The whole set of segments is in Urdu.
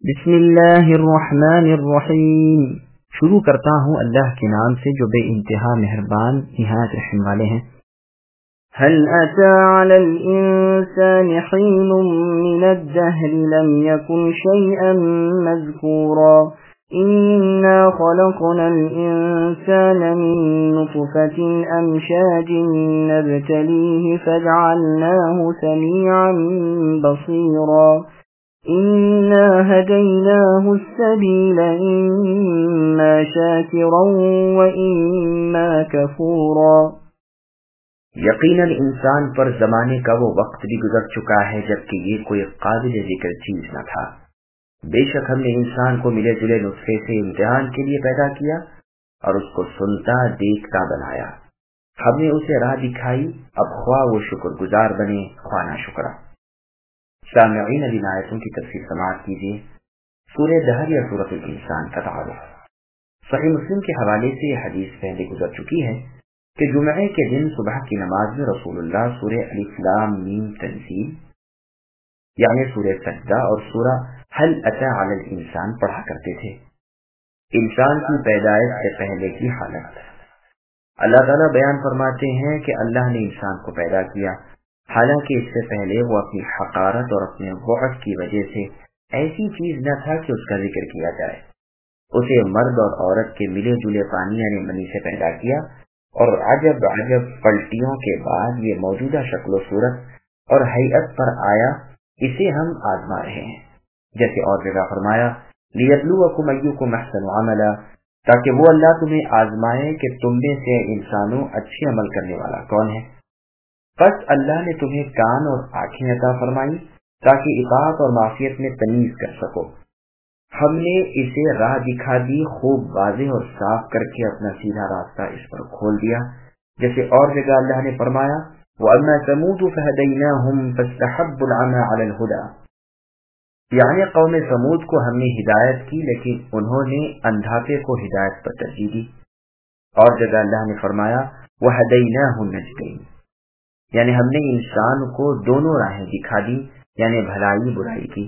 بسم اللہ الرحمن الرحیم۔ شروع کرتا ہوں اللہ کے نام سے جو بے انتہا مہربان نہایت رحم والے ہیں۔ هل أتى على الإنسان حين من الدهر لم يكن شيئا مذكورا إنا خلقنا الإنسان من نطفة أمشاج نبتليه فجعلناه سميعا بصيرا إنا هديناه السبيل إما شاكرا وإما كفورا۔ یقیناً انسان پر زمانے کا وہ وقت بھی گزر چکا ہے جبکہ یہ کوئی قابل ذکر چیز نہ تھا۔ بے شک ہم نے انسان کو ملے جلے نطفے سے امتحان کے لیے پیدا کیا اور اس کو سنتا دیکھتا بنایا۔ ہم نے اسے راہ دکھائی، اب خواہ وہ شکر گزار بنے خواہ نہ شکرا۔ سامعین، اب ان آیتوں کی تفسیر سماعت کیجیے۔ سورہ دہر یا سورۃ الانسان کا تعارف۔ صحیح مسلم کے حوالے سے یہ حدیث پہلے گزر چکی ہے کہ جمعے کے دن صبح کی نماز میں رسول اللہ سورہ الف لام میم تنزیل یعنی سورہ سجدہ اور سورہ هل أتى على الإنسان پڑھا کرتے تھے۔ انسان کی پیدائش سے پہلے کی حالت اللہ تعالیٰ بیان فرماتے ہیں کہ اللہ نے انسان کو پیدا کیا، حالانکہ اس سے پہلے وہ اپنی حقارت اور اپنے ضعف کی وجہ سے ایسی چیز نہ تھا کہ اس کا ذکر کیا جائے۔ اسے مرد اور عورت کے ملے جلے پانی یعنی منی سے پیدا کیا اور عجب عجب پلٹیوں کے بعد یہ موجودہ شکل و صورت اور حیت پر آیا۔ اسے ہم آزما رہے ہیں، جیسے اور جگہ فرمایا لِيَبْلُوَكُمْ أَيُّكُمْ أَحْسَنُ عَمَلًا، تاکہ وہ اللہ تمہیں آزمائے کہ تم میں سے انسانوں اچھے عمل کرنے والا کون ہے۔ پس اللہ نے تمہیں کان اور آنکھیں عطا فرمائی تاکہ اطاعت اور معصیت میں تمیز کر سکو۔ ہم نے اسے راہ دکھا دی، خوب واضح اور صاف کر کے اپنا سیدھا راستہ اس پر کھول دیا، جیسے اور جگہ اللہ نے فرمایا وَأَمَّا ثَمُودُ فَهَدَيْنَاهُمْ فَاسْتَحَبُّوا الْعَمَىٰ عَلَى الْهُدَىٰ، یعنی قوم سمود کو ہم نے ہدایت کی لیکن انہوں نے اندھاپے کو ہدایت پر ترجیح دی۔ اور جگہ اللہ نے فرمایا وَهَدَيْنَاهُ النَّجْدَيْنِ، یعنی ہم نے انسان کو دونوں راہیں دکھا دی، یعنی بھلائی برائی کی۔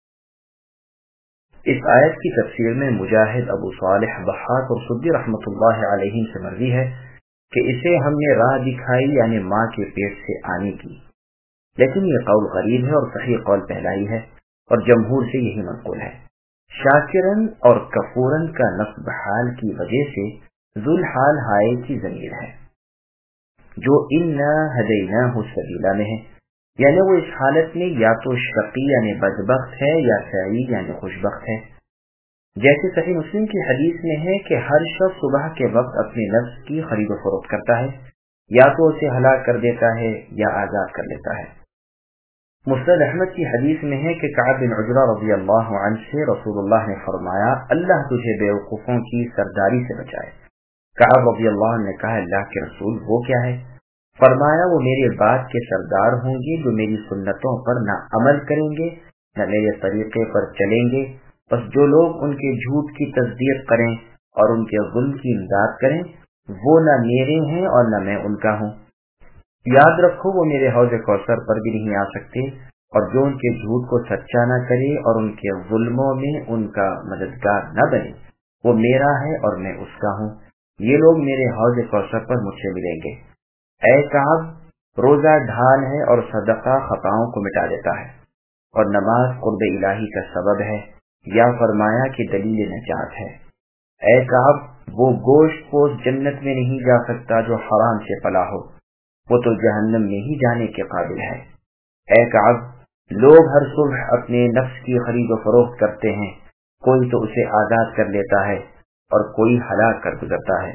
اس آیت کی تفسیر میں مجاہد، ابو صالح، ضحاک اور سدی رحمۃ اللہ علیہ سے مروی ہے کہ اسے ہم نے راہ دکھائی یعنی ماں کے پیٹ سے آنے کی، لیکن یہ قول غریب ہے اور صحیح قول پہلا ہی ہے اور جمہور سے یہی منقول ہے۔ شاکرن اور کفورن کا نصب حال کی وجہ سے ذوالحال ہائے کی ضمیر ہے جو انا ہدیناہ السبیل میں ہے، یعنی وہ اس حالت میں یا تو شقی یعنی بدبخت ہے یا سعید یعنی خوشبخت ہے۔ جیسے صحیح مسلم کی حدیث میں ہے کہ ہر شخص صبح کے وقت اپنے نفس کی خرید و فروخت کرتا ہے، یا تو اسے ہلاک کر دیتا ہے یا آزاد کر لیتا ہے۔ مسند احمد کی حدیث میں ہے کہ کعب بن عجرہ رضی اللہ عنہ سے رسول اللہ نے فرمایا اللہ تجھے بیوقوفوں کی سرداری سے بچائے۔ کعب رضی اللہ عنہ نے کہا اللہ کے رسول وہ کیا ہے؟ فرمایا وہ میرے بعد کے سردار ہوں گے جو میری سنتوں پر نہ عمل کریں گے نہ میرے طریقے پر چلیں گے، بس جو لوگ ان کے جھوٹ کی تصدیق کریں اور ان کے ظلم کی امداد کریں وہ نہ میرے ہیں اور نہ میں ان کا ہوں۔ یاد رکھو وہ میرے حوض کوثر پر بھی نہیں آ سکتے، اور جو ان کے جھوٹ کو سچا نہ کرے اور ان کے ظلموں میں ان کا مددگار نہ بنے وہ میرا ہے اور میں اس کا ہوں۔ یہ لوگ میرے حوض کوثر پر مجھ سے ملیں گے۔ اے کعب، روزہ ڈھال ہے اور صدقہ خطاؤں کو مٹا دیتا ہے، اور نماز قرب الہی کا سبب ہے، یا فرمایا کہ دلیل نجات ہے۔ اے کعب، وہ گوشت پوش جنت میں نہیں جا سکتا جو حرام سے پلا ہو، وہ تو جہنم میں ہی جانے کے قابل ہے۔ اے کعب، لوگ ہر صبح اپنے نفس کی خرید و فروخت کرتے ہیں، کوئی تو اسے آزاد کر لیتا ہے اور کوئی ہلاک کر گزرتا ہے۔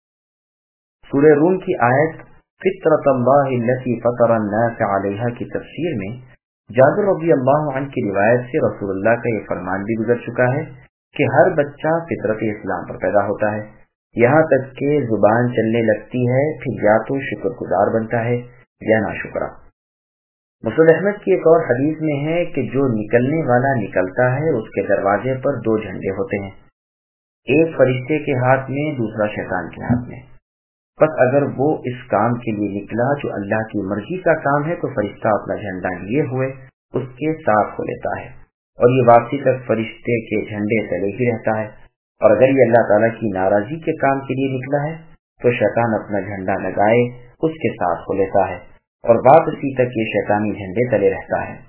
سورہ روم کی آیت فطرت اللہ التی فطر الناس علیہا کی تفسیر میں جابر رضی اللہ عنہ کی روایت سے رسول اللہ کا یہ فرمان بھی گزر چکا ہے کہ ہر بچہ فطرت اسلام پر پیدا ہوتا ہے، یہاں تک کہ زبان چلنے لگتی ہے، پھر یا تو شکر گزار بنتا ہے یا ناشکرا۔ مسند احمد کی ایک اور حدیث میں ہے کہ جو نکلنے والا نکلتا ہے اس کے دروازے پر دو جھنڈے ہوتے ہیں، ایک فرشتے کے ہاتھ میں دوسرا شیطان کے ہاتھ میں۔ بس اگر وہ اس کام کے لیے نکلا جو اللہ کی مرضی کا کام ہے تو فرشتہ اپنا جھنڈا لیے ہوئے اس کے ساتھ ہو لیتا ہے، اور یہ واپسی تک فرشتے کے جھنڈے تلے ہی رہتا ہے، اور اگر یہ اللہ تعالیٰ کی ناراضی کے کام کے لیے نکلا ہے تو شیطان اپنا جھنڈا لگائے اس کے ساتھ ہو لیتا ہے، اور واپسی تک یہ شیطانی جھنڈے تلے رہتا ہے۔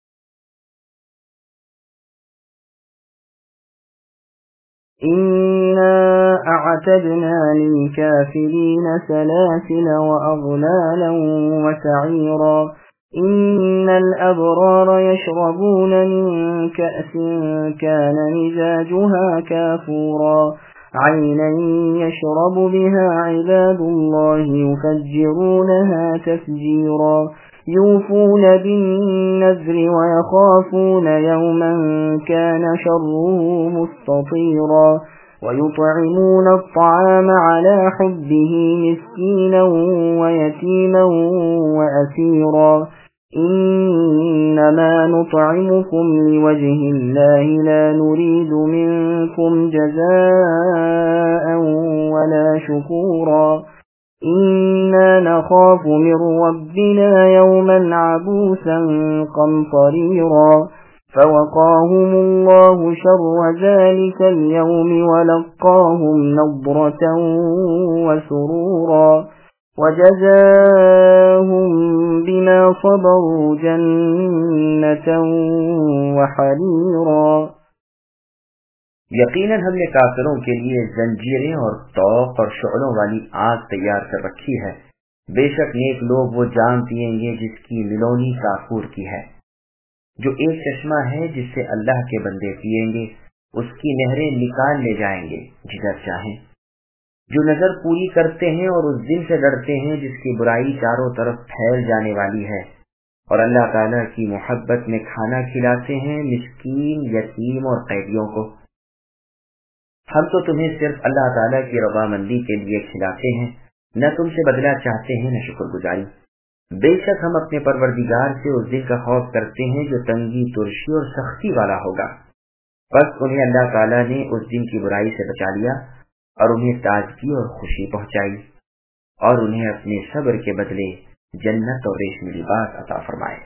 إنا أعتدنا للكافرين سلاسل وأغلالا وسعيرا إن الأبرار يشربون من كأس كان مزاجها كافورا عينا يشرب بها عباد الله يفجرونها تفجيرا يوفون بالنذر ويخافون يوما كان شره مستطيرا ويطعمون الطعام على حبه مسكينا ويتيما وأسيرا إنما نطعمكم لوجه الله لا نريد منكم جزاء ولا شكورا إنا نخاف من ربنا يوما عبوسا قمطريرا فوقاهم الله شر ذلك اليوم ولقاهم نضرة وسرورا وجزاهم بما صبروا جنة وحريرا۔ یقیناً ہم نے کافروں کے لیے زنجیریں اور طوق اور شعلوں والی آگ تیار کر رکھی ہے، بے شک نیک لوگ وہ جام پیئیں گے جس کی ملونی کافور کی ہے، جو ایک چشمہ ہے جس سے اللہ کے بندے پیئیں گے، اس کی نہریں نکال لے جائیں گے جدھر چاہیں۔ جو نظر پوری کرتے ہیں اور اس دن سے ڈرتے ہیں جس کی برائی چاروں طرف پھیل جانے والی ہے، اور اللہ تعالیٰ کی محبت میں کھانا کھلاتے ہیں مسکین، یتیم اور قیدیوں کو۔ ہم تو تمہیں صرف اللہ تعالیٰ کی رضامندی کے لیے کھلاتے ہیں، نہ تم سے بدلہ چاہتے ہیں نہ شکر گزاری۔ بے شک ہم اپنے پروردگار سے اس دن کا خوف کرتے ہیں جو تنگی، ترشی اور سختی والا ہوگا۔ بس انہیں اللہ تعالیٰ نے اس دن کی برائی سے بچا لیا اور انہیں تازگی اور خوشی پہنچائی، اور انہیں اپنے صبر کے بدلے جنت اور ریشمی لباس عطا فرمائے۔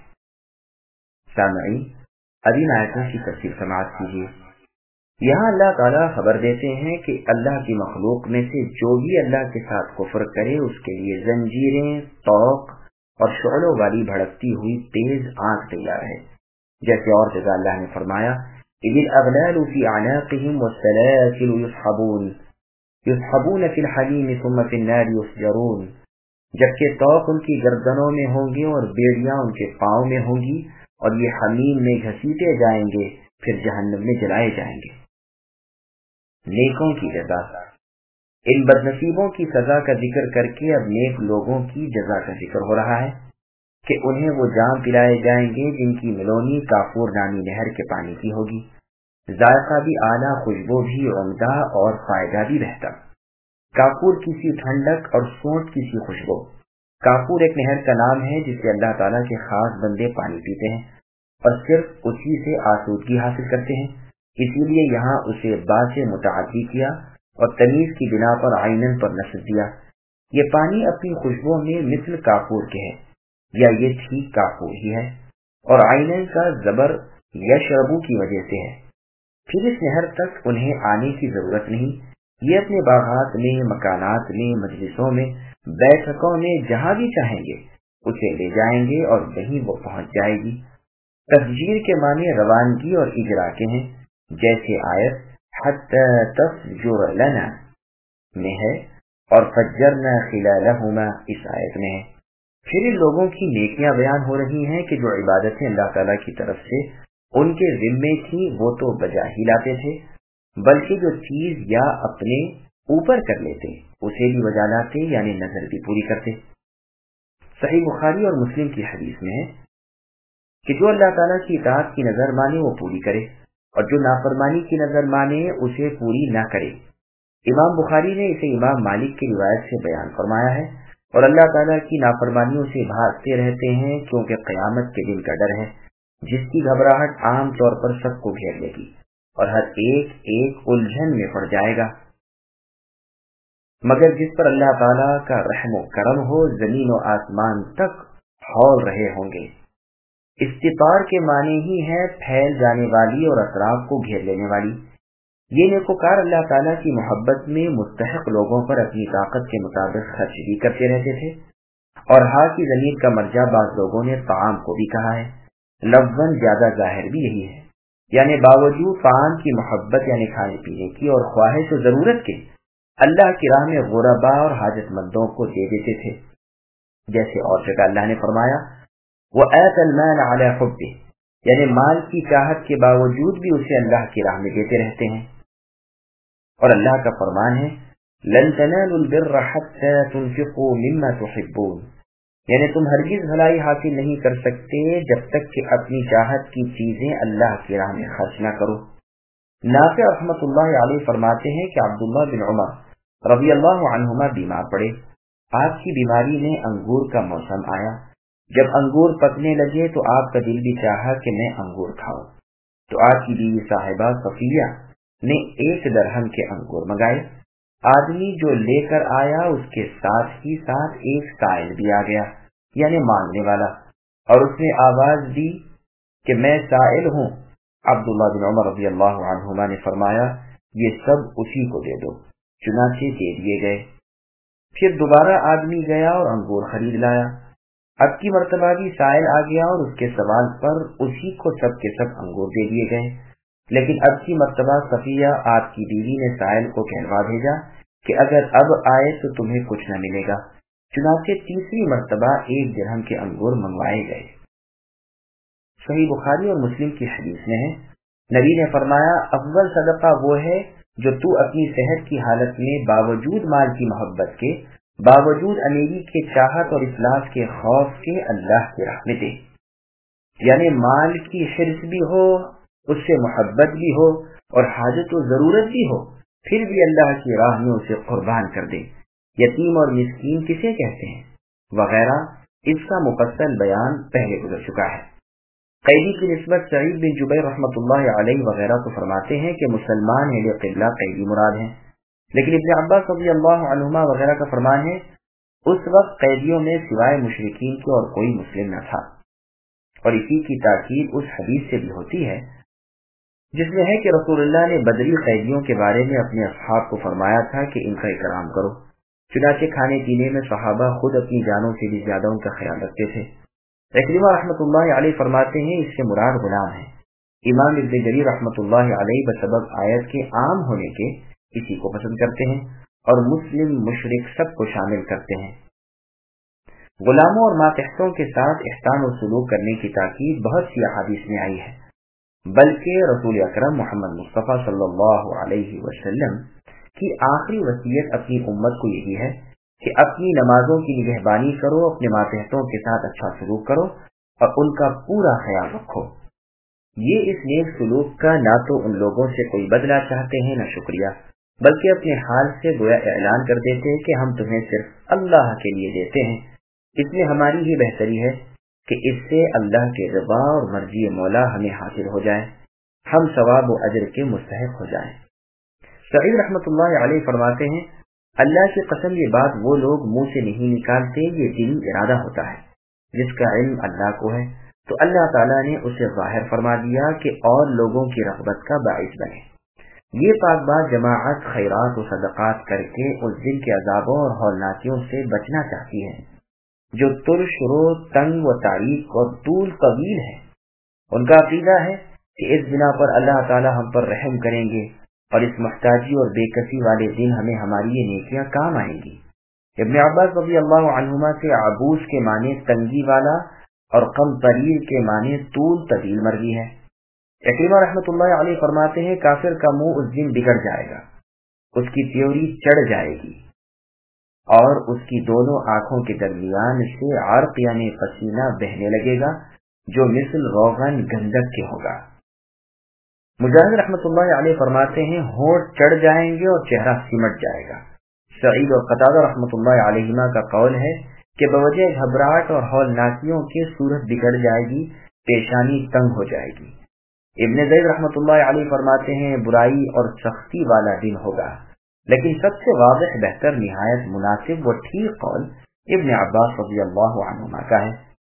سامعین، اب ان آیتوں کی تفصیل سماعت کیجیے۔ یہاں اللہ تعالیٰ خبر دیتے ہیں کہ اللہ کی مخلوق میں سے جو بھی اللہ کے ساتھ کفر کرے اس کے لیے زنجیریں، طوق اور شعلوں والی بھڑکتی ہوئی تیز آگ تیار ہے، جیسے اور جگہ اللہ نے فرمایا اذ الاغلال فی اعناقهم والسلاسل یسحبون فی الحمیم ثم فی النار یسجرون، جبکہ طوق ان کی گردنوں میں ہوں گے اور بیڑیاں ان کے پاؤں میں ہوں گی، اور یہ حمیم میں گھسیٹے جائیں گے پھر جہنم میں جلائے جائیں گے۔ نیکوں کی جزا، ان بدنصیبوں کی سزا کا ذکر کر کے اب نیک لوگوں کی جزا کا ذکر ہو رہا ہے کہ انہیں وہ جام پلائے جائیں گے جن کی ملونی کافور نامی نہر کے پانی کی ہوگی، ذائقہ بھی اعلیٰ، خوشبو بھی عمدہ اور فائدہ بھی بہتر۔ کافور کی سی ٹھنڈک اور سونٹ کی سی خوشبو۔ کافور ایک نہر کا نام ہے جس سے اللہ تعالیٰ کے خاص بندے پانی پیتے ہیں اور صرف اسی سے آسودگی حاصل کرتے ہیں، اسی لیے یہاں اسے با سے متعدی کیا اور تمیز کی بنا پر عینن پر نصب دیا۔ یہ پانی اپنی خوشبو میں مثل کافور کے ہے، یا یہ ٹھیک کافور ہی ہے، اور عینن کا زبر یشربو کی وجہ سے ہے۔ پھر اس نہر تک انہیں آنے کی ضرورت نہیں، یہ اپنے باغات میں، مکانات میں، مجلسوں میں، بیٹھکوں میں جہاں بھی چاہیں گے اسے لے جائیں گے اور وہیں وہ پہنچ جائے گی۔ تفجیر کے معنی روانگی اور اجرا کے ہیں، جیسے آیت حتی تفجر لنا میں ہے اور فجرنا خلالہما اس آیت میں ہے۔ پھر ان لوگوں کی نیکیاں بیان ہو رہی ہیں کہ جو عبادتیں اللہ تعالیٰ کی طرف سے ان کے ذمے تھی وہ تو بجا ہی لاتے تھے، بلکہ جو چیز یا اپنے اوپر کر لیتے اسے بھی بجا لاتے، یعنی نظر بھی پوری کرتے۔ صحیح بخاری اور مسلم کی حدیث میں ہے کہ جو اللہ تعالیٰ کی اطاعت کی نظر مانے وہ پوری کرے، اور جو نافرمانی کی نظر مانے اسے پوری نہ کرے۔ امام بخاری نے اسے امام مالک کی روایت سے بیان فرمایا ہے، اور اللہ تعالیٰ کی نافرمانیوں سے بھاگتے رہتے ہیں کیونکہ قیامت کے دن کا ڈر ہے جس کی گھبراہٹ عام طور پر سب کو گھیر لے گی اور ہر ایک ایک الجھن میں پڑ جائے گا، مگر جس پر اللہ تعالیٰ کا رحم و کرم ہو زمین و آسمان تک ہول رہے ہوں گے۔ استطار کے معنی ہی ہے پھیل جانے والی اور اطراف کو گھیر لینے والی۔ یہ نیکوکار اللہ تعالیٰ کی محبت میں مستحق لوگوں پر اپنی طاقت کے مطابق خرچ بھی کرتے رہتے تھے، اور ہا کی ضمیر کا مرجع بعض لوگوں نے طعام کو بھی کہا ہے، لفظاً زیادہ ظاہر بھی یہی ہے، یعنی باوجود طعام کی محبت یعنی کھانے پینے کی اور خواہش و ضرورت کے اللہ کی راہ میں غرباء اور حاجت مندوں کو دے دیتے تھے، جیسے اور جگہ اللہ نے فرمایا وَآتَى الْمَالَ عَلَى حُبِّهِ، یعنی مال کی چاہت کے باوجود بھی اسے اللہ کی راہ میں دیتے رہتے ہیں۔ اور اللہ کا فرمان ہے لَن تَنَالُوا الْبِرَّ حَتَّى تُنْفِقُوا مِمَّا تُحِبُّونَ، یعنی تم ہرگز بھلائی حاصل نہیں کر سکتے جب تک کہ اپنی چاہت کی چیزیں اللہ کی راہ میں خرچ نہ کرو۔ نافع رحمۃ اللہ علیہ فرماتے ہیں کہ عبداللہ بن عمر رضی اللہ عنہما بیمار پڑے، آپ کی بیماری میں انگور کا موسم آیا، جب انگور پکنے لگے تو آپ کا دل بھی چاہا کہ میں انگور کھاؤں، تو آپ کی بیوی صاحبہ صفیہ نے 1 درہم کے انگور منگائے۔ آدمی جو لے کر آیا اس کے ساتھ ہی ساتھ ایک سائل بھی آ گیا، یعنی مانگنے والا، اور اس نے آواز دی کہ میں سائل ہوں۔ عبداللہ بن عمر رضی اللہ عنہما نے فرمایا یہ سب اسی کو دے دو، چنانچہ دے دیے گئے۔ پھر دوبارہ آدمی گیا اور انگور خرید لایا، اب کی مرتبہ بھی سائل آ گیا اور اس کے سوال پر اسی کو سب کے سب انگور دے دیے گئے، لیکن اب کی مرتبہ صفیہ آپ کی بیوی نے سائل کو کہلوا بھیجا کہ اگر اب آئے تو تمہیں کچھ نہ ملے گا، چنانچہ تیسری مرتبہ 1 درہم کے انگور منگوائے گئے۔ صحیح بخاری اور مسلم کی حدیث میں ہے نبی نے فرمایا افضل صدقہ وہ ہے جو تو اپنی صحت کی حالت میں باوجود مال کی محبت کے، باوجود امیری کے چاہت اور افلاس کے خوف کے اللہ کی راہ میں دے، یعنی مال کی حرص بھی ہو، اس سے محبت بھی ہو اور حاجت و ضرورت بھی ہو، پھر بھی اللہ کی راہ میں اسے قربان کر دے۔ یتیم اور مسکین کسے کہتے ہیں وغیرہ، اس کا مفصل بیان پہلے گزر چکا ہے۔ قیدی کی نسبت سعید بن جبیر رحمۃ اللہ علیہ وغیرہ کو فرماتے ہیں کہ مسلمان اہل قبلہ قیدی مراد ہیں، لیکن ابن عباس رضی اللہ عنہما وغیرہ کا فرمان ہے اس وقت قیدیوں میں سوائے مشرکین کے اور کوئی مسلم نہ تھا، اور اسی کی تاکید اس حدیث سے بھی ہوتی ہے جس میں ہے کہ رسول اللہ نے بدری قیدیوں کے بارے میں اپنے اصحاب کو فرمایا تھا کہ ان کا اکرام کرو، چنانچہ کھانے پینے میں صحابہ خود اپنی جانوں سے بھی زیادہ ان کا خیال رکھتے تھے۔ اکرمہ رحمۃ اللہ علیہ فرماتے ہیں اس سے مراد غلام ہے۔ امام ابن جریر رحمۃ اللہ علیہ بسبب آیت کے عام ہونے کے اسی کو پسند کرتے ہیں اور مسلم مشرک سب کو شامل کرتے ہیں۔ غلاموں اور ماتحتوں کے ساتھ احسان و سلوک کرنے کی تاکید بہت سی احادیث میں آئی ہے، بلکہ رسول اکرم محمد مصطفیٰ صلی اللہ علیہ وسلم کی آخری وصیت اپنی امت کو یہی ہے کہ اپنی نمازوں کی نگہبانی کرو، اپنے ماتحتوں کے ساتھ اچھا سلوک کرو اور ان کا پورا خیال رکھو۔ یہ اس نیک سلوک کا نہ تو ان لوگوں سے کوئی بدلہ چاہتے ہیں نہ شکریہ، بلکہ اپنے حال سے گویا اعلان کر دیتے ہیں کہ ہم تمہیں صرف اللہ کے لیے دیتے ہیں، اس میں ہماری ہی بہتری ہے کہ اس سے اللہ کے رضا اور مرضی مولا ہمیں حاصل ہو جائے، ہم ثواب و اجر کے مستحق ہو جائیں۔ سعید رحمۃ اللہ علیہ فرماتے ہیں اللہ کی قسم یہ بات وہ لوگ منہ سے نہیں نکالتے، یہ دلی ارادہ ہوتا ہے، جس کا علم اللہ کو ہے تو اللہ تعالیٰ نے اسے ظاہر فرما دیا کہ اور لوگوں کی رغبت کا باعث بنے۔ یہ پاک بات جماعت خیرات و صدقات کر کے اس دن کے عذابوں اور ہولناکیوں سے بچنا چاہتی ہے جو ترش رو، تنگ و تاریک اور طول طویل ہے۔ ان کا عقیدہ ہے کہ اس بنا پر اللہ تعالیٰ ہم پر رحم کریں گے اور اس محتاجی اور بے کسی والے دن ہمیں ہماری یہ نیکیاں کام آئیں گی۔ ابن عباس رضی اللہ عنہما سے عبوس کے معنی تنگی والا اور قمطریر کے معنی طول طویل مرغی ہے۔ اکرمہ رحمۃ اللہ علیہ فرماتے ہیں کافر کا منہ اس دن بگڑ جائے گا، اس کی پیوری چڑھ جائے گی اور اس کی دونوں آنکھوں کے درمیان سے عرق یعنی پسینہ بہنے لگے گا جو مثل روغن گندک کے ہوگا۔ مجاہد رحمۃ اللہ علیہ فرماتے ہیں ہونٹ چڑھ جائیں گے اور چہرہ سمٹ جائے گا۔ سعید اور قتادہ رحمۃ اللہ علیہما کا قول ہے کہ بوجہ گھبراہٹ اور ہولناکیوں کی صورت بگڑ جائے گی، پیشانی تنگ ہو جائے گی۔ ابن زید رحمۃ اللہ علیہ فرماتے ہیں برائی اور سختی والا دن ہوگا، لیکن سب سے واضح، بہتر، نہایت مناسب و ٹھیک قول ابن عباس رضی اللہ عنہما کا ہے۔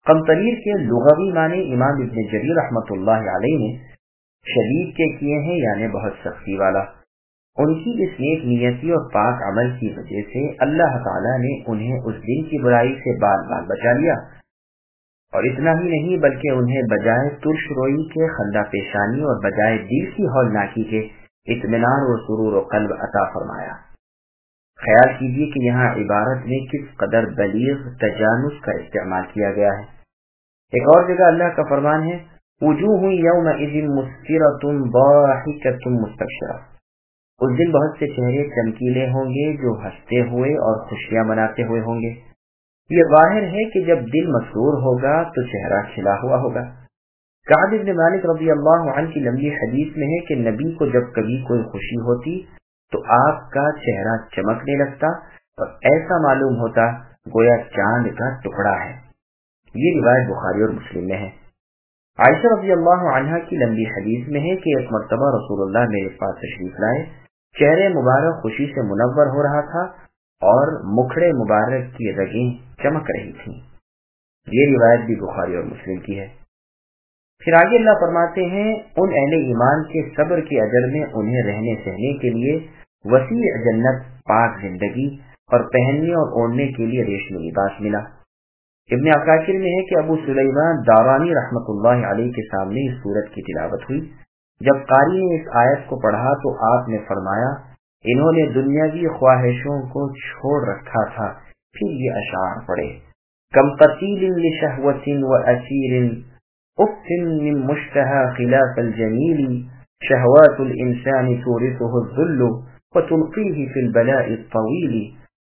قمطریر کے لغوی معنی امام ابن جریر رحمۃ اللہ علیہ نے شدید کے کیے ہیں، یعنی بہت سختی والا۔ ان کی اس نیک نیتی اور پاک عمل کی وجہ سے اللہ تعالیٰ نے انہیں اس دن کی برائی سے بال بال بچا لیا، اور اتنا ہی نہیں بلکہ انہیں بجائے ترش روئی کے خندہ پیشانی اور بجائے دل کی ہولناکی کے اطمینان و سرور و قلب عطا فرمایا۔ خیال کیجیے کہ یہاں عبارت میں کس قدر بلیغ تجانس کا استعمال کیا گیا ہے۔ ایک اور جگہ اللہ کا فرمان ہے وجوہ یومئذ مسفرۃ ضاحکۃ مستبشرہ، اس دن بہت سے چہرے چمکیلے ہوں گے جو ہنستے ہوئے اور خوشیاں مناتے ہوئے ہوں گے۔ یہ ظاہر ہے کہ جب دل مسرور ہوگا تو چہرہ کھلا ہوا ہوگا۔ کعب بن مالک رضی اللہ عنہ کی لمبی حدیث میں ہے کہ نبی کو جب کبھی کوئی خوشی ہوتی تو آپ کا چہرہ چمکنے لگتا اور ایسا معلوم ہوتا گویا چاند کا ٹکڑا ہے۔ یہ روایت بخاری اور مسلم میں ہے۔ عائشہ رضی اللہ عنہا کی لمبی حدیث میں ہے کہ ایک مرتبہ رسول اللہ میرے پاس تشریف لائے، چہرے مبارک خوشی سے منور ہو رہا تھا اور مکھڑے مبارک کی رگیں چمک رہی تھیں۔ یہ روایت بھی بخاری اور مسلم کی ہے۔ پھر آگے اللہ فرماتے ہیں ان اہل ایمان کے صبر کے اجر میں انہیں رہنے سہنے کے لیے وسیع جنت، پاک زندگی اور پہننے اور اوڑھنے کے لیے ریشمی لباس ملا۔ ابن عساکر میں ہے کہ ابو سلیمان دارانی رحمۃ اللہ علیہ کے سامنے اس سورت کی تلاوت ہوئی۔ جب قاری نے اس آیت کو پڑھا تو آپ نے فرمایا انہوں نے دنیاوی خواہشوں کو چھوڑ رکھا تھا۔ پھر یہ اشعار پڑھے کم قتیل لشہوۃ واسیر اف من مشتہى خلاف الجمیل شہوات الانسان تورثه الذل وتلقیہ فی البلاء الطویل۔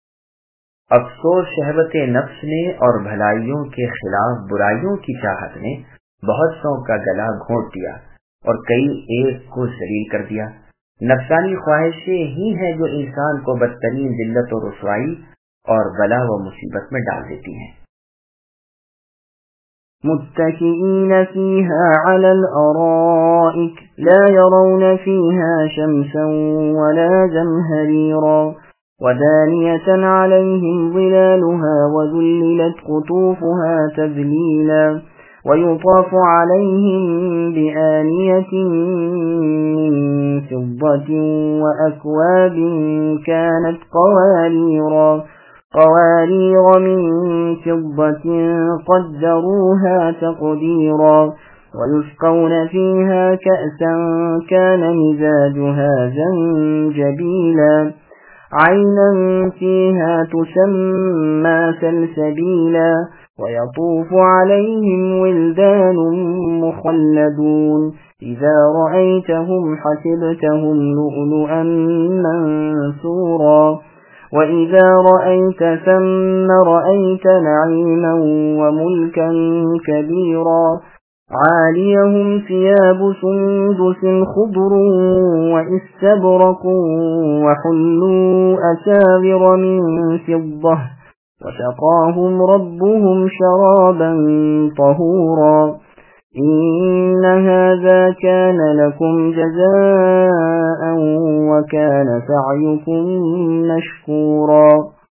افسوس شہوت نفس نے اور بھلائیوں کے خلاف برائیوں کی چاہت نے بہت سو کا گلا گھونٹ دیا اور کئی ایک کو ذلیل کر دیا۔ نفسانی خواہشیں ہی ہیں جو انسان کو بدترین ذلت و رسوائی اور بلا و مصیبت میں ڈال دیتی ہیں۔ متكئين فيها على الأرائك لا يرون فيها شمسا ولا زمهريرا ودانية عليهم ظلالها وذللت قطوفها تذليلا ويطاف عليهم بآنية من فضة وأكواب كانت قوارير من فضة قدروها تقديرا ويسقون فيها كأسا كان مزاجها زنجبيلا عينا فيها تسمى سلسبيلا ويطوف عليهم ولدان مخلدون إذا رأيتهم حسبتهم لؤلؤا منثورا وإذا رأيت ثم رأيت نعيما وملكا كبيرا عاليهم ثياب سندس خضر واستبرق وحلوا أساور من فضة وسقاهم ربهم شرابا طهورا إن هذا كان لكم جزاء وكان سعيكم مشكورا۔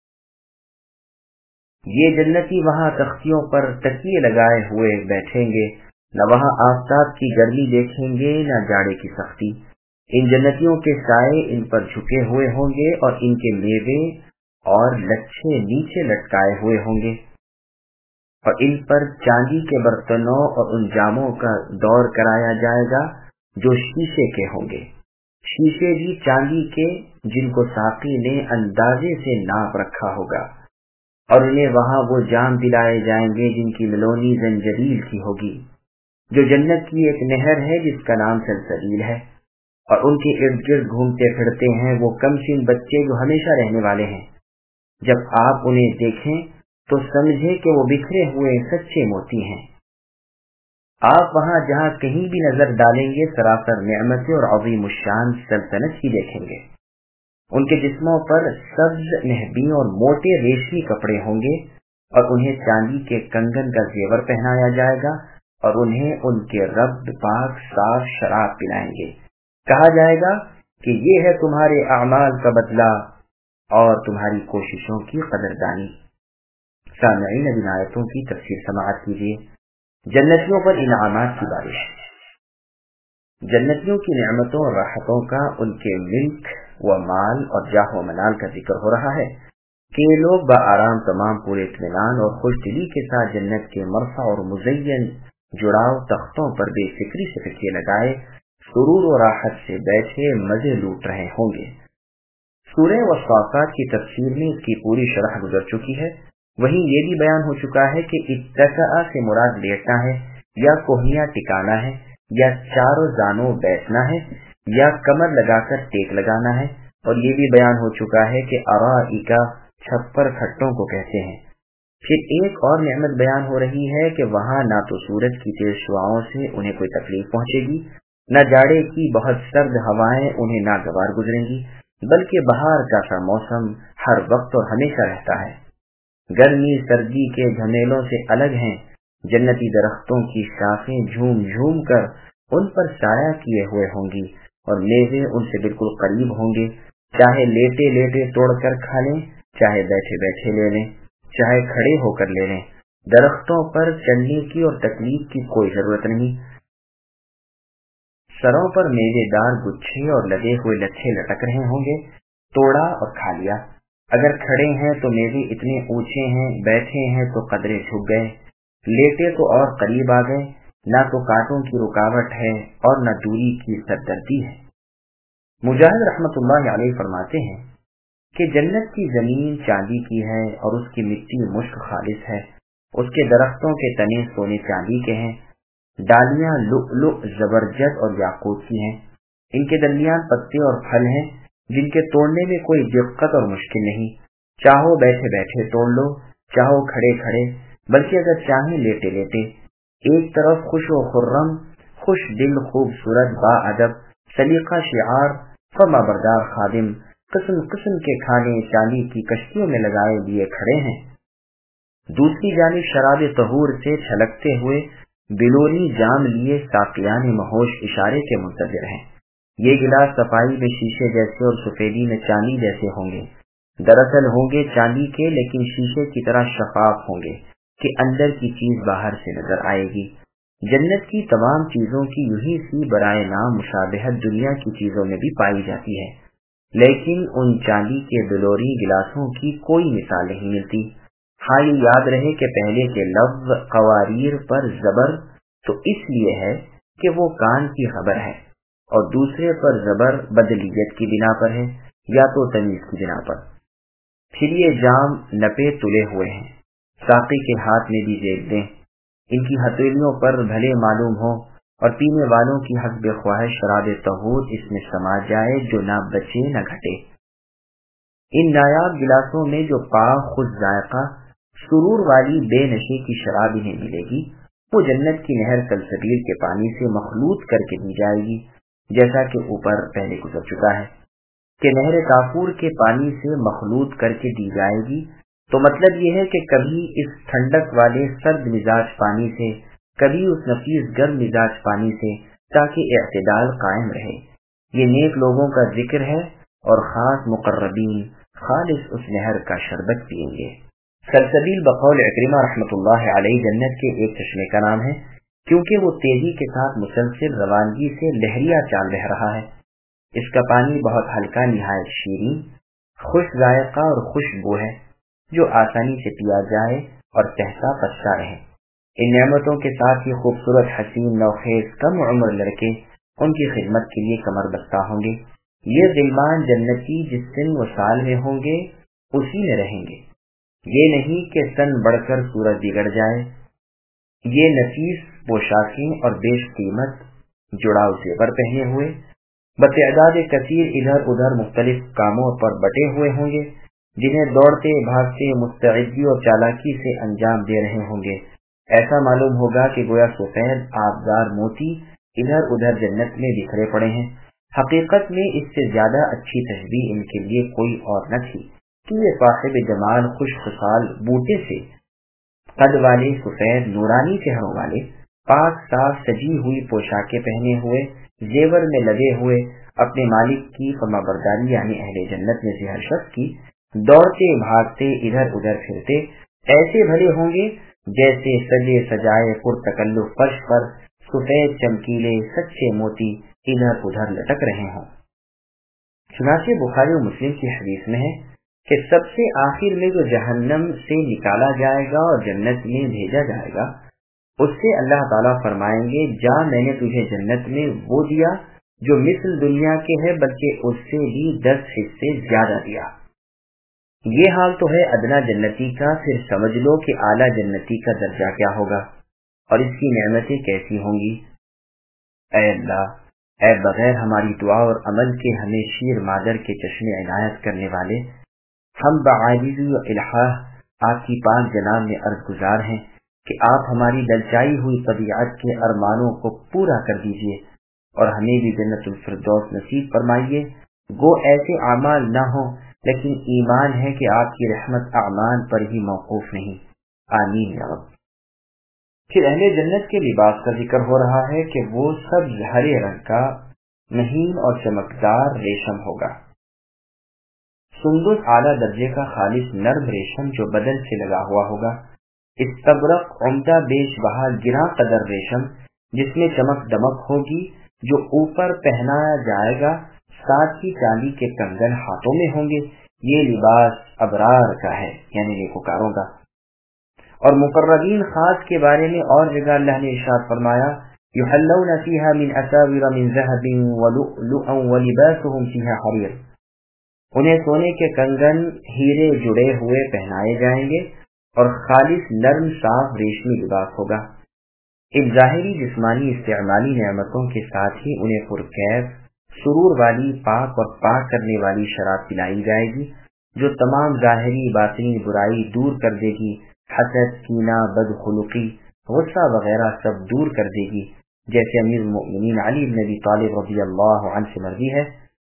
یہ جنتی وہاں تختیوں پر تکیے لگائے ہوئے بیٹھیں گے، نہ وہاں آفتاب کی گرمی دیکھیں گے نہ جاڑے کی سختی۔ ان جنتیوں کے سائے ان پر جھکے ہوئے ہوں گے اور ان کے میوے اور لچھے نیچے لٹکائے ہوئے ہوں گے، اور ان پر چاندی کے برتنوں اور ان جاموں کا دور کرایا جائے گا جو شیشے کے ہوں گے، شیشے بھی چاندی کے جن کو ساقی نے اندازے سے ناپ رکھا ہوگا، اور انہیں وہاں وہ جام دلائے جائیں گے جن کی ملونی زنجبیل کی ہوگی، جو جنت کی ایک نہر ہے جس کا نام سلسبیل ہے، اور ان کے ارد گرد گھومتے پھرتے ہیں وہ کمسن بچے جو ہمیشہ رہنے والے ہیں۔ جب آپ انہیں دیکھیں تو سمجھے کہ وہ بکھرے ہوئے سچے موتی ہیں۔ آپ وہاں جہاں کہیں بھی نظر ڈالیں گے سراسر نعمتیں اور عظیم الشان سلطنت ہی دیکھیں گے۔ ان کے جسموں پر سبز نہبی اور موٹے ریشمی کپڑے ہوں گے، اور انہیں چاندی کے کنگن کا زیور پہنایا جائے گا، اور انہیں ان کے رب پاک صاف شراب پلائیں گے۔ کہا جائے گا کہ یہ ہے تمہارے اعمال کا بدلہ اور تمہاری کوششوں کی قدردانی۔ سامعین اب ان آیتوں کی تفسیر سماعت کیجیے۔ جنتیوں پر انعامات کی بارش۔ جنتیوں کی نعمتوں اور راحتوں کا، ان کے ملک و مال اور جاہ و منال کا ذکر ہو رہا ہے کہ یہ لوگ بآرام تمام پورے اطمینان اور خوش دلی کے ساتھ جنت کے مرفع اور مزین جڑاؤ تختوں پر بے فکری سے تکیے لگائے سرور و راحت سے بیٹھے مزے لوٹ رہے ہوں گے۔ سورہ والصافات کی تفسیر میں اس کی پوری شرح گزر چکی ہے۔ وہیں یہ بھی بیان ہو چکا ہے کہ اتکا سے مراد لیٹنا ہے، یا کوہنیاں ٹکانا ہے، یا چاروں زانوں بیٹھنا ہے، یا کمر لگا کر ٹیک لگانا ہے، اور یہ بھی بیان ہو چکا ہے کہ ارائکا چھپر کھٹوں کو کہتے ہیں۔ پھر ایک اور نعمت بیان ہو رہی ہے کہ وہاں نہ تو سورج کی تیز شعاؤں سے انہیں کوئی تکلیف پہنچے گی، نہ جاڑے کی بہت سرد ہوائیں انہیں ناگوار گزریں گی، بلکہ بہار کا سا موسم ہر وقت اور ہمیشہ رہتا ہے۔ گرمی سردی کے جھمیلوں سے الگ ہیں، جنتی درختوں کی شاخیں جھوم جھوم کر ان پر سایہ کیے ہوئے ہوں گی، اور میوے ان سے بالکل قریب ہوں گے، چاہے لیٹے لیٹے توڑ کر کھا لیں، چاہے بیٹھے بیٹھے لے لیں، چاہے کھڑے ہو کر لے لیں۔ درختوں پر چڑھنے کی اور تکلیف کی کوئی ضرورت نہیں۔ سروں پر میوے دار گچھے اور لگے ہوئے لچھے لٹک رہے ہوں گے، توڑا اور کھا لیا۔ اگر کھڑے ہیں تو میوے اتنے اونچے ہیں، بیٹھے ہیں تو قدرے جھک گئے، لیٹے تو اور قریب آ گئے، نہ تو کانٹوں کی رکاوٹ ہے اور نہ دوری کی سردردی ہے۔ مجاہد رحمت اللہ علیہ فرماتے ہیں کہ جنت کی زمین چاندی کی ہے اور اس کی مٹی مشک خالص ہے، اس کے درختوں کے تنے سونے چاندی کے ہیں، ڈالیاں لؤلؤ زبرجد اور یاقوت کی ہیں، ان کے درمیان پتے اور پھل ہیں جن کے توڑنے میں کوئی دقت اور مشکل نہیں، چاہو بیٹھے بیٹھے توڑ لو، چاہو کھڑے کھڑے، بلکہ اگر چاہیں لیٹے لیٹے۔ ایک طرف خوش و خرم، خوش دل خوبصورت با ادب سلیقہ شعار فرما بردار خادم قسم قسم کے کھانے چاندی کی کشتیوں میں لگائے لیے کھڑے ہیں، دوسری جانب شراب طہور سے چھلکتے ہوئے بلوری جام لیے ساقیان مہوش اشارے کے منتظر ہیں۔ یہ گلاس صفائی میں شیشے جیسے اور سفیدی میں چاندی جیسے ہوں گے، دراصل ہوں گے چاندی کے لیکن شیشے کی طرح شفاف ہوں گے کہ اندر کی چیز باہر سے نظر آئے گی۔ جنت کی تمام چیزوں کی یہی سی برائے نام مشابہت دنیا کی چیزوں میں بھی پائی جاتی ہے، لیکن ان چاندی کے بلوری گلاسوں کی کوئی مثال نہیں ملتی۔ ہاں یہ یاد رہے کہ پہلے کے لفظ قواریر پر زبر تو اس لیے ہے کہ وہ کان کی خبر ہے، اور دوسرے پر زبر بدلیت کی بنا پر ہے یا تو تمیز کی بنا پر۔ پھر یہ جام نپے تلے ہوئے ہیں، ساقی کے ہاتھ میں بھی جیب دیں، ان کی ہتھیلیوں پر بھلے معلوم ہو، اور پینے والوں کی حسب خواہش شراب طہور اس میں سما جائے جو نہ بچے نہ گھٹے۔ ان نایاب گلاسوں میں جو پاک خوش ذائقہ سرور والی بے نشے کی شراب انہیں ملے گی، وہ جنت کی نہر سلسبیل کے پانی سے مخلوط کر کے دی جائے گی، جیسا کہ اوپر پہلے گزر چکا ہے کہ نہر کافور کے پانی سے مخلوط کر کے دی جائے گی، تو مطلب یہ ہے کہ کبھی اس ٹھنڈک والے سرد مزاج پانی سے، کبھی اس نفیس گرم مزاج پانی سے، تاکہ اعتدال قائم رہے۔ یہ نیک لوگوں کا ذکر ہے، اور خاص مقربین خالص اس نہر کا شربت پئیں گے۔ سلسبیل بقول عکرمہ رحمۃ اللہ علیہ جنت کے ایک چشمے کا نام ہے، کیونکہ وہ تیزی کے ساتھ مسلسل روانگی سے لہریا چال بہ رہا ہے۔ اس کا پانی بہت ہلکا، نہایت شیریں، خوش ذائقہ اور خوشبو ہے، جو آسانی سے پیا جائے اور تہتا پچتا رہے۔ ان نعمتوں کے ساتھ ہی خوبصورت حسین نوخیز کم عمر لڑکے ان کی خدمت کے لیے کمر بستہ ہوں گے۔ یہ غلمان جنتی جس سن و سال میں ہوں گے اسی میں رہیں گے، یہ نہیں کہ سن بڑھ کر صورت بگڑ جائے۔ یہ نفیس پوشاکیں اور بیش قیمت جڑاؤ زیور پہنے ہوئے بتعداد کثیر ادھر ادھر مختلف کاموں پر بٹے ہوئے ہوں گے، جنہیں دوڑتے بھاگتے مستعدی اور چالاکی سے انجام دے رہے ہوں گے۔ ایسا معلوم ہوگا کہ گویا سفید آبدار موتی ادھر ادھر جنت میں بکھرے پڑے ہیں۔ حقیقت میں اس سے زیادہ اچھی تشبیہ ان کے لیے کوئی اور نہ تھی کہ یہ صاحب جمال خوش خصال بوٹے سے قد والے سفید نورانی چہروں والے پاک صاف سجی ہوئی پوشاکیں پہنے ہوئے زیور میں لگے ہوئے اپنے مالک کی فرما برداری یعنی اہل جنت میں سے ہر شخص کی دوڑتے بھاگتے ادھر ادھر پھرتے ایسے بھلے ہوں گے جیسے سجے سجائے پرتکلف فرش پر سفید چمکیلے سچے موتی ادھر ادھر لٹک رہے ہوں۔ چنانچہ بخاری و مسلم کی حدیث میں ہے کہ سب سے آخر میں جو جہنم سے نکالا جائے گا اور جنت میں بھیجا جائے گا، اس سے اللہ تعالیٰ فرمائیں گے جا، میں نے تجھے جنت میں وہ دیا جو مثل دنیا کے ہے، بلکہ اس سے بھی 10 حصے زیادہ دیا۔ یہ حال تو ہے ادنا جنتی کا، پھر سمجھ لو کہ اعلیٰ جنتی کا درجہ کیا ہوگا اور اس کی نعمتیں کیسی ہوں گی۔ اے اللہ، اے بغیر ہماری دعا اور عمل کے ہمیں شیر مادر کے چشمے عنایت کرنے والے، ہم بعاجزی و الحاح آپ کی پاک جناب میں عرض گزار ہیں کہ آپ ہماری للچائی ہوئی طبیعت کے ارمانوں کو پورا کر دیجیے اور ہمیں بھی جنت الفردوس نصیب فرمائیے۔ گو ایسے اعمال نہ ہوں، لیکن ایمان ہے کہ آپ کی رحمت اعمال پر ہی موقوف نہیں۔ آمین یا رب۔ پھر اہل جنت کے لباس کا ذکر ہو رہا ہے کہ وہ سبز ہرے رنگ کا مہین اور چمکدار ریشم ہوگا۔ سندس اعلیٰ درجے کا خالص نرم ریشم جو بدن سے لگا ہوا ہوگا۔ استبرق عمدہ بیش بہا گراں قدر ریشم جس میں چمک دمک ہوگی جو اوپر پہنایا جائے گا، ساتھ ہی چاندی کے کنگن ہاتھوں میں ہوں گے۔ یہ لباس ابرار کا ہے، یعنی نیکوکاروں کا۔ اور مقربین خاص کے بارے میں اور جگہ اللہ نے ارشاد فرمایا یحلون فیہا من اساور من ذہب ولؤلؤا ولباسهم فیہا حریر، انہیں سونے کے کنگن ہیرے جڑے ہوئے پہنائے جائیں گے اور خالص نرم صاف ریشمی لباس ہوگا۔ ان ظاہری جسمانی استعمالی نعمتوں کے ساتھ ہی انہیں پرکیف سرور والی پاک اور پاک کرنے والی شراب پلائی جائے گی جو تمام ظاہری باطنی برائی دور کر دے گی، حسد، کینہ، بدخلقی، غصہ وغیرہ سب دور کر دے گی، جیسے امیر المؤمنین علی بن ابی طالب رضی اللہ عنہ سے مروی ہے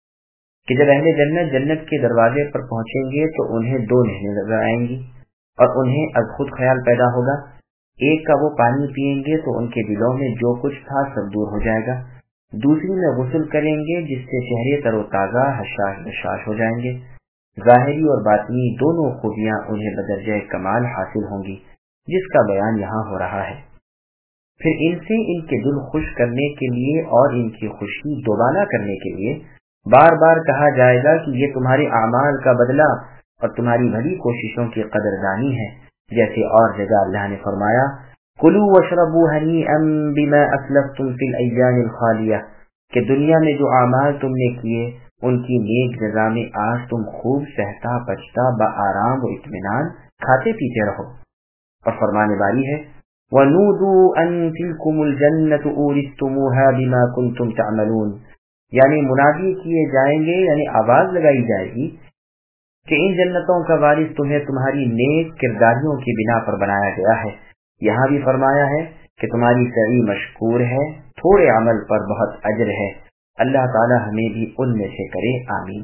کہ جب اہل جنت جنت کے دروازے پر پہنچیں گے تو انہیں 2 نہریں نظر آئیں گی اور انہیں از خود خیال پیدا ہوگا، ایک کا وہ پانی پیئیں گے تو ان کے دلوں میں جو کچھ تھا سب دور ہو جائے گا، دوسری میں غسل کریں گے جس سے چہرے تر و تازہ حشاش بشاش ہو جائیں گے، ظاہری اور باطنی دونوں خوبیاں انہیں بدرجہ کمال حاصل ہوں گی، جس کا بیان یہاں ہو رہا ہے۔ پھر ان سے ان کے دل خوش کرنے کے لیے اور ان کی خوشی دوبالا کرنے کے لیے بار بار کہا جائے گا کہ یہ تمہارے اعمال کا بدلہ اور تمہاری بھلی کوششوں کی قدردانی ہے، جیسے اور جگہ اللہ نے فرمایا کلوا واشربوا ہنیئا بما اسلفتم فی الایام الخالیہ، کہ دنیا میں جو اعمال تم نے کیے ان کی نیک جزا میں آج تم خوب سہتا پچتا بآرام و اطمینان کھاتے پیتے رہو۔ اور فرمانے والی ہے وَنُودُوا أَن تِلْكُمُ الْجَنَّةُ أُورِثْتُمُوهَا بِمَا كُنْتُمْ تَعْمَلُونَ، یعنی منادی کیے جائیں گے، یعنی آواز لگائی جائے گی کہ ان جنتوں کا وارث تمہیں تمہاری نیک کرداریوں کی بنا پر بنایا گیا ہے۔ یہاں بھی فرمایا ہے کہ تمہاری سعی مشکور ہے، تھوڑے عمل پر بہت اجر ہے۔ اللہ تعالی ہمیں بھی ان میں سے کرے، آمین۔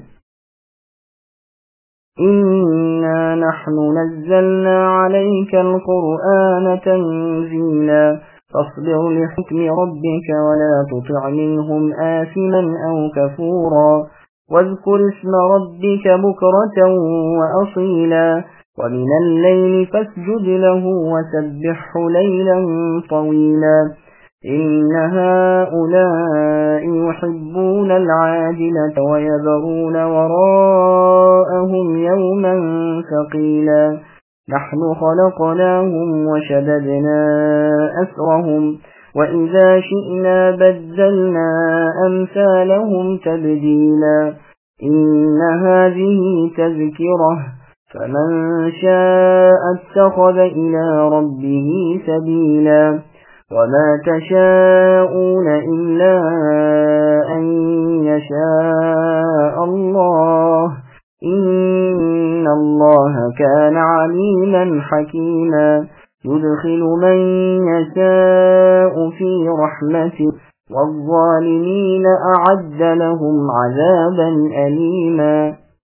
إنا نحن نزلنا عليك القرآن تنزيلا فاصبر لحكم ربك ولا تطع منهم آثما أو كفورا واذكر اسم ربك بكرة وأصيلا ومن الليل فاسجد له وسبحه ليلا طويلا إن هؤلاء يحبون العاجلة ويذرون وراءهم يوما ثقيلا نحن خلقناهم وشددنا أسرهم وإذا شئنا بدلنا أمثالهم تبديلا إن هذه تذكرة فمن شاء اتخذ إلى ربه سبيلا وما تشاءون إلا أن يشاء الله إن الله كان عليما حكيما يدخل من يشاء في رحمته والظالمين أعد لهم عذابا أليما۔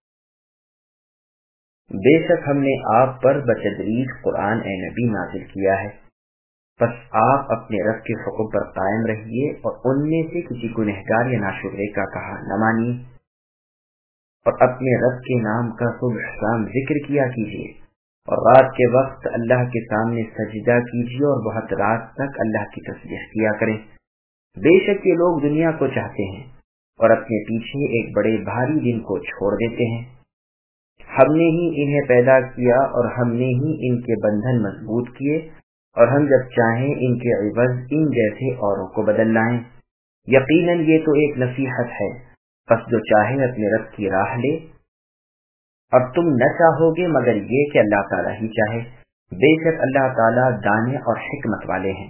بے شک ہم نے آپ پر بتدریج قرآن اے نبی نازل کیا ہے، بس آپ اپنے رب کے حکم پر قائم رہیے اور ان میں سے کسی گنہگار یا ناشکرے کا کہا نہ مانیے، اور اپنے رب کے نام کا صبح شام ذکر کیا کیجیے اور رات کے وقت اللہ کے سامنے سجدہ کیجیے اور بہت رات تک اللہ کی تسبیح کیا کریں۔ بے شک یہ لوگ دنیا کو چاہتے ہیں اور اپنے پیچھے ایک بڑے بھاری دن کو چھوڑ دیتے ہیں۔ ہم نے ہی انہیں پیدا کیا اور ہم نے ہی ان کے بندھن مضبوط کیے، اور ہم جب چاہیں ان کے عوض ان جیسے اوروں کو بدل لائیں۔ یقیناً یہ تو ایک نصیحت ہے، پس جو چاہے اپنے رب کی راہ لے، اور تم نہ چاہو گے مگر یہ کہ اللہ تعالیٰ ہی چاہے۔ بے شک اللہ تعالیٰ دانے اور حکمت والے ہیں۔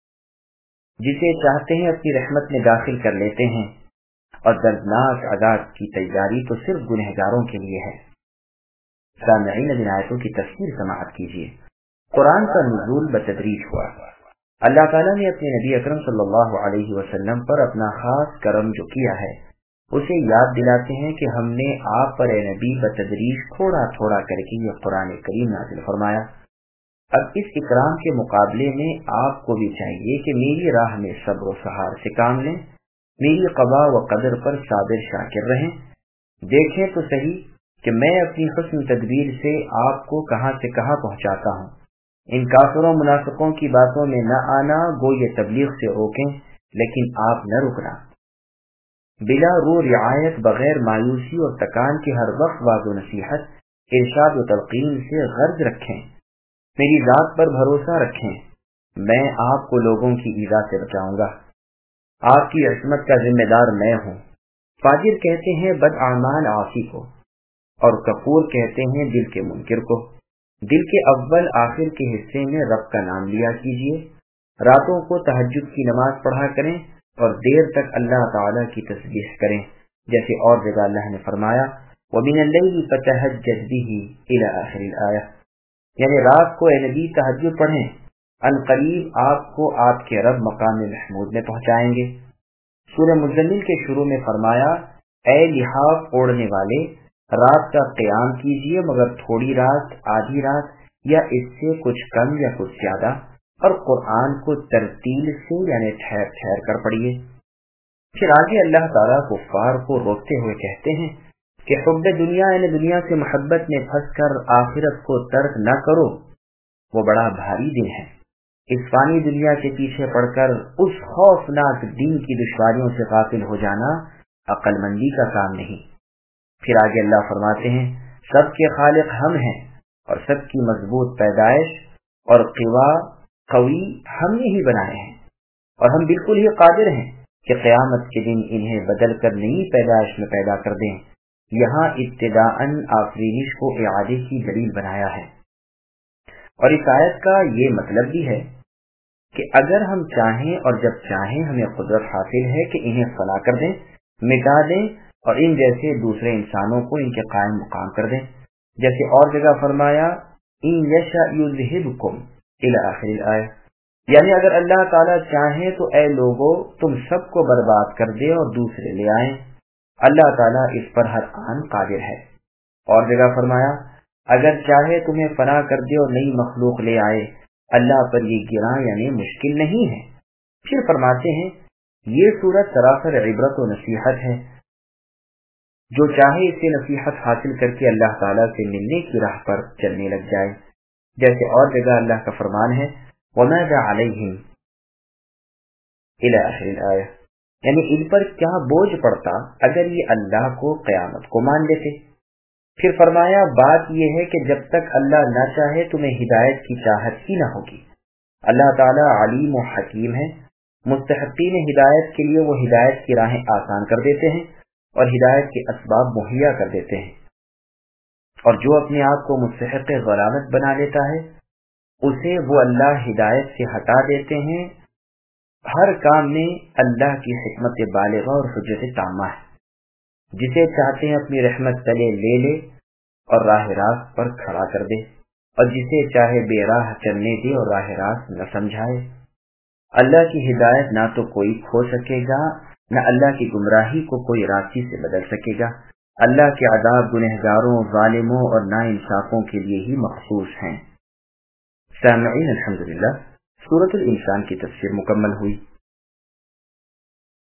جسے چاہتے ہیں اپنی رحمت میں داخل کر لیتے ہیں، اور دردناک عذاب کی تیاری تو صرف گنہگاروں کے لیے ہے۔ سامعین، ان آیتوں کی تفسیر سماعت کیجیے۔ قرآن کا نزول بتدریج ہوا۔ اللہ تعالیٰ نے اپنے نبی اکرم صلی اللہ علیہ وسلم پر اپنا خاص کرم جو کیا ہے اسے یاد دلاتے ہیں کہ ہم نے آپ پر اے نبی بتدریج تھوڑا تھوڑا کر کے یہ قرآن کریم نازل فرمایا۔ اب اس اکرام کے مقابلے میں آپ کو بھی چاہیے کہ میری راہ میں صبر و سہار سے کام لیں، میری قضا و قدر پر صابر شاکر رہیں۔ دیکھیں تو صحیح کہ میں اپنی حسن تدبیر سے آپ کو کہاں سے کہاں پہنچاتا ہوں۔ ان کافروں منافقوں کی باتوں میں نہ آنا گو یہ تبلیغ سے روکیں، لیکن آپ نہ رکنا۔ بلا رو رعایت، بغیر مایوسی اور تکان کے ہر وقت واض و نصیحت، ارشاد و تلقین سے غرض رکھیں۔ میری ذات پر بھروسہ رکھیں، میں آپ کو لوگوں کی ایذا سے بچاؤں گا۔ آپ کی عصمت کا ذمہ دار میں ہوں۔ فاجر کہتے ہیں بدعمال عاصی کو، اور کفور کہتے ہیں دل کے منکر کو۔ دل کے اول آخر کے حصے میں رب کا نام لیا کیجیے۔ راتوں کو تہجد کی نماز پڑھا کریں اور دیر تک اللہ تعالیٰ کی تسبیح کریں، جیسے اور جگہ اللہ نے فرمایا وَمِنَ اللَّيْلِ فَتَهَجَّدْ بِهِ إِلَى آخِرِ الْآيَةِ، یعنی رات کو اے نبی تہجد پڑھیں، ان قریب آپ کو آپ کے رب مقام محمود میں پہنچائیں گے۔ سورہ مزمل کے شروع میں فرمایا اے لحاف اوڑھنے والے، رات کا قیام کیجیے مگر تھوڑی رات، آدھی رات یا اس سے کچھ کم یا کچھ زیادہ، اور قرآن کو ترتیل سے یعنی ٹھہر ٹھہر کر پڑھیے۔ پھر آگے اللہ تعالیٰ کفار کو روکتے ہوئے کہتے ہیں کہ حب دنیا یعنی دنیا سے محبت میں پھنس کر آخرت کو ترک نہ کرو، وہ بڑا بھاری دن ہے۔ اس فانی دنیا کے پیچھے پڑ کر اس خوفناک دن کی دشواریوں سے غافل ہو جانا عقل مندی کا کام نہیں۔ پھر آگے اللہ فرماتے ہیں سب کے خالق ہم ہیں، اور سب کی مضبوط پیدائش اور قوی ہم نے ہی بنائے ہیں، اور ہم بالکل ہی قادر ہیں کہ قیامت کے دن انہیں بدل کر نئی پیدائش میں پیدا کر دیں۔ یہاں ابتداءً آفرینش کو اعادے کی دلیل بنایا ہے، اور اس آیت کا یہ مطلب بھی ہے کہ اگر ہم چاہیں اور جب چاہیں ہمیں قدرت حاصل ہے کہ انہیں فنا کر دیں، مٹا دیں، اور ان جیسے دوسرے انسانوں کو ان کے قائم مقام کر دیں، جیسے اور جگہ فرمایا ان یشاء یذہبکم الی آخر الآیہ، یعنی اگر اللہ تعالیٰ چاہیں تو اے لوگو تم سب کو برباد کر دے اور دوسرے لے آئیں۔ اللہ تعالیٰ اس پر ہر آن قادر ہے۔ اور جگہ فرمایا اگر چاہے تمہیں فنا کر دے اور نئی مخلوق لے آئے، اللہ پر یہ گراں یعنی مشکل نہیں ہے۔ پھر فرماتے ہیں یہ سورت سراسر عبرت و نصیحت ہے، جو چاہے اس سے نصیحت حاصل کر کے اللہ تعالیٰ سے ملنے کی راہ پر چلنے لگ جائے، جیسے اور جگہ اللہ کا فرمان ہے وَمَاذَا عَلَيْهِمْ إِلَى آخِرِ الْآيَةِ، یعنی ان پر کیا بوجھ پڑتا اگر یہ اللہ کو قیامت کو مان لیتے۔ پھر فرمایا بات یہ ہے کہ جب تک اللہ نہ چاہے تمہیں ہدایت کی چاہت ہی نہ ہوگی۔ اللہ تعالیٰ علیم و حکیم ہے، مستحقین ہدایت کے لیے وہ ہدایت کی راہیں آسان کر دیتے ہیں اور ہدایت کے اسباب مہیا کر دیتے ہیں، اور جو اپنے آپ کو مستحق غلامت بنا لیتا ہے اسے وہ اللہ ہدایت سے ہٹا دیتے ہیں۔ ہر کام میں اللہ کی حکمت بالغہ اور حجت تامہ ہے، جسے چاہتے ہیں اپنی رحمت تلے لے لے اور راہ راست پر کھڑا کر دے، اور جسے چاہے بے راہ چلنے دے اور راہ راست نہ سمجھائے۔ اللہ کی ہدایت نہ تو کوئی کھو سکے گا، نہ اللہ کی گمراہی کو کوئی راضی سے بدل سکے گا۔ اللہ کے عذاب گنہگاروں، ظالموں اور ناانصافوں کے لیے ہی مخصوص ہیں۔ سامعین، الحمدللہ سورۃ الانسان کی تفسیر مکمل ہوئی۔